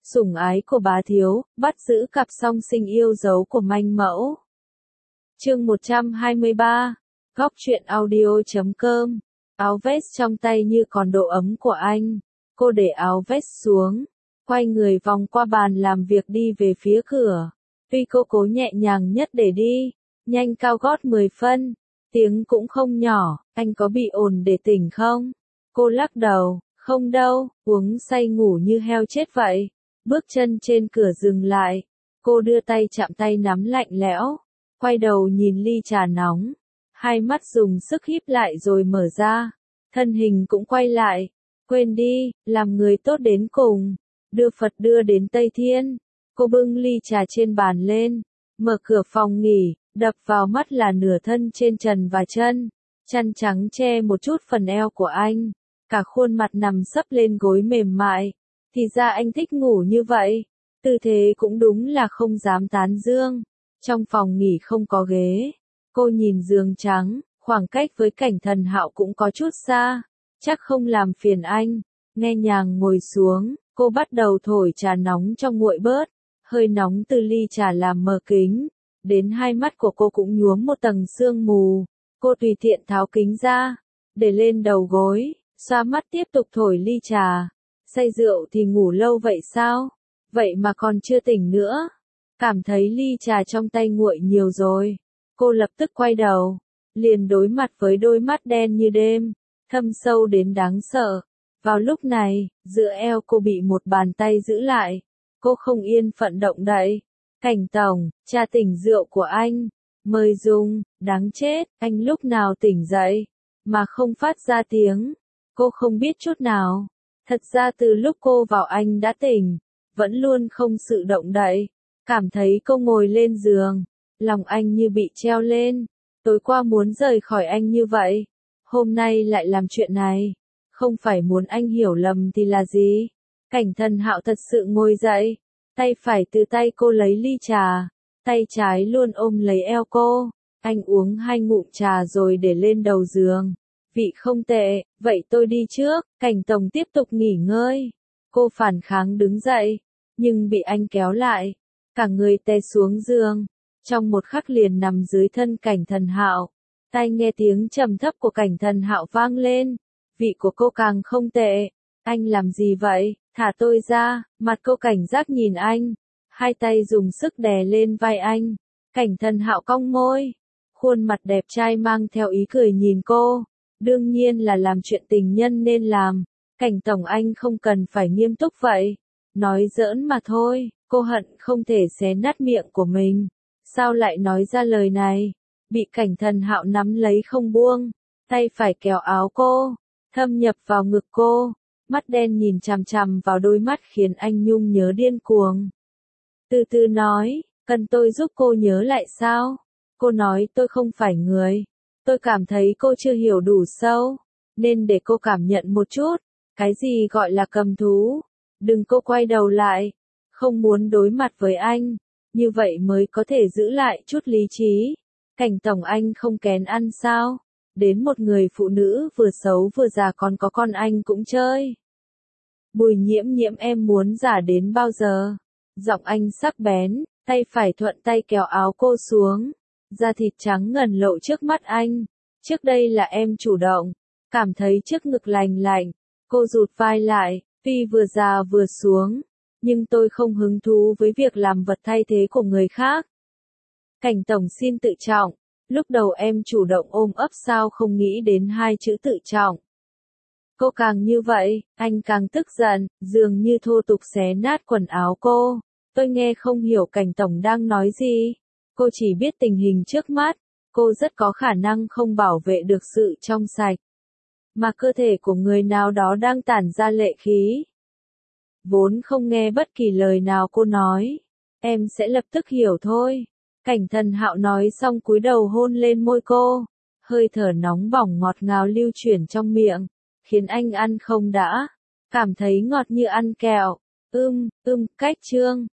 Sủng ái của bá thiếu, bắt giữ cặp song sinh yêu dấu của manh mẫu. Chương 123, Góc truyện audio.com. Áo vest trong tay như còn độ ấm của anh. Cô để áo vest xuống, quay người vòng qua bàn làm việc đi về phía cửa. Tuy cô cố nhẹ nhàng nhất để đi, nhanh cao gót 10 phân, tiếng cũng không nhỏ, anh có bị ồn để tỉnh không? Cô lắc đầu, không đâu, uống say ngủ như heo chết vậy. Bước chân trên cửa dừng lại, cô đưa tay chạm tay nắm lạnh lẽo, quay đầu nhìn ly trà nóng, hai mắt dùng sức híp lại rồi mở ra, thân hình cũng quay lại, quên đi, làm người tốt đến cùng, đưa Phật đưa đến Tây Thiên. Cô bưng ly trà trên bàn lên, mở cửa phòng nghỉ, đập vào mắt là nửa thân trên trần và chân, chăn trắng che một chút phần eo của anh, cả khuôn mặt nằm sấp lên gối mềm mại. Thì ra anh thích ngủ như vậy, tư thế cũng đúng là không dám tán dương. Trong phòng nghỉ không có ghế, cô nhìn giường trắng, khoảng cách với Cảnh Thần Hạo cũng có chút xa, chắc không làm phiền anh. Nghe nhàng ngồi xuống, cô bắt đầu thổi trà nóng cho nguội bớt, hơi nóng từ ly trà làm mờ kính, đến hai mắt của cô cũng nhuốm một tầng sương mù. Cô tùy tiện tháo kính ra, để lên đầu gối, xoa mắt tiếp tục thổi ly trà. Say rượu thì ngủ lâu vậy sao? Vậy mà còn chưa tỉnh nữa. Cảm thấy ly trà trong tay nguội nhiều rồi. Cô lập tức quay đầu, liền đối mặt với đôi mắt đen như đêm, thâm sâu đến đáng sợ. Vào lúc này, giữa eo cô bị một bàn tay giữ lại. Cô không yên phận động đậy. Cảnh tổng, trà tỉnh rượu của anh. Mời dùng, đáng chết, anh lúc nào tỉnh dậy, mà không phát ra tiếng. Cô không biết chút nào. Thật ra từ lúc cô vào anh đã tỉnh, vẫn luôn không sự động đậy. Cảm thấy cô ngồi lên giường, lòng anh như bị treo lên. Tối qua muốn rời khỏi anh như vậy, hôm nay lại làm chuyện này. Không phải muốn anh hiểu lầm thì là gì? Cảnh Thần Hạo thật sự ngồi dậy, tay phải từ tay cô lấy ly trà, tay trái luôn ôm lấy eo cô. Anh uống 2 ngụm trà rồi để lên đầu giường. Vị không tệ, vậy tôi đi trước. Cảnh tổng tiếp tục nghỉ ngơi. Cô phản kháng đứng dậy, nhưng bị anh kéo lại, cả người té xuống giường, trong một khắc liền nằm dưới thân Cảnh Thần Hạo. Tai nghe tiếng trầm thấp của Cảnh Thần Hạo vang lên, vị của cô càng không tệ. Anh làm gì vậy, thả tôi ra. Mặt cô cảnh giác nhìn anh, hai tay dùng sức đè lên vai anh. Cảnh Thần Hạo cong môi, khuôn mặt đẹp trai mang theo ý cười nhìn cô. Đương nhiên là làm chuyện tình nhân nên làm. Cảnh tổng anh không cần phải nghiêm túc vậy. Nói giỡn mà thôi. Cô hận không thể xé nát miệng của mình. Sao lại nói ra lời này? Bị Cảnh Thần Hạo nắm lấy không buông, tay phải kéo áo cô, thâm nhập vào ngực cô, mắt đen nhìn chằm chằm vào đôi mắt khiến anh nhung nhớ điên cuồng. Từ từ nói, cần tôi giúp cô nhớ lại sao? Cô nói tôi không phải người. Tôi cảm thấy cô chưa hiểu đủ sâu, nên để cô cảm nhận một chút, cái gì gọi là cầm thú. Đừng cô quay đầu lại, không muốn đối mặt với anh, như vậy mới có thể giữ lại chút lý trí. Cảnh tổng anh không kén ăn sao? Đến một người phụ nữ vừa xấu vừa già còn có con anh cũng chơi. Bùi Nhiễm Nhiễm em muốn giả đến bao giờ? Giọng anh sắc bén, tay phải thuận tay kéo áo cô xuống. Da thịt trắng ngần lộ trước mắt anh. Trước đây là em chủ động, cảm thấy trước ngực lành lạnh. Cô rụt vai lại, tuy vừa già vừa xuống, nhưng tôi không hứng thú với việc làm vật thay thế của người khác. Cảnh tổng xin tự trọng, lúc đầu em chủ động ôm ấp sao không nghĩ đến 2 chữ tự trọng. Cô càng như vậy, anh càng tức giận, dường như thô tục xé nát quần áo cô. Tôi nghe không hiểu Cảnh tổng đang nói gì. Cô chỉ biết tình hình trước mắt, cô rất có khả năng không bảo vệ được sự trong sạch, mà cơ thể của người nào đó đang tản ra lệ khí. Vốn không nghe bất kỳ lời nào cô nói, em sẽ lập tức hiểu thôi. Cảnh Thần Hạo nói xong cúi đầu hôn lên môi cô, hơi thở nóng bỏng ngọt ngào lưu chuyển trong miệng, khiến anh ăn không đã, cảm thấy ngọt như ăn kẹo. Cách chương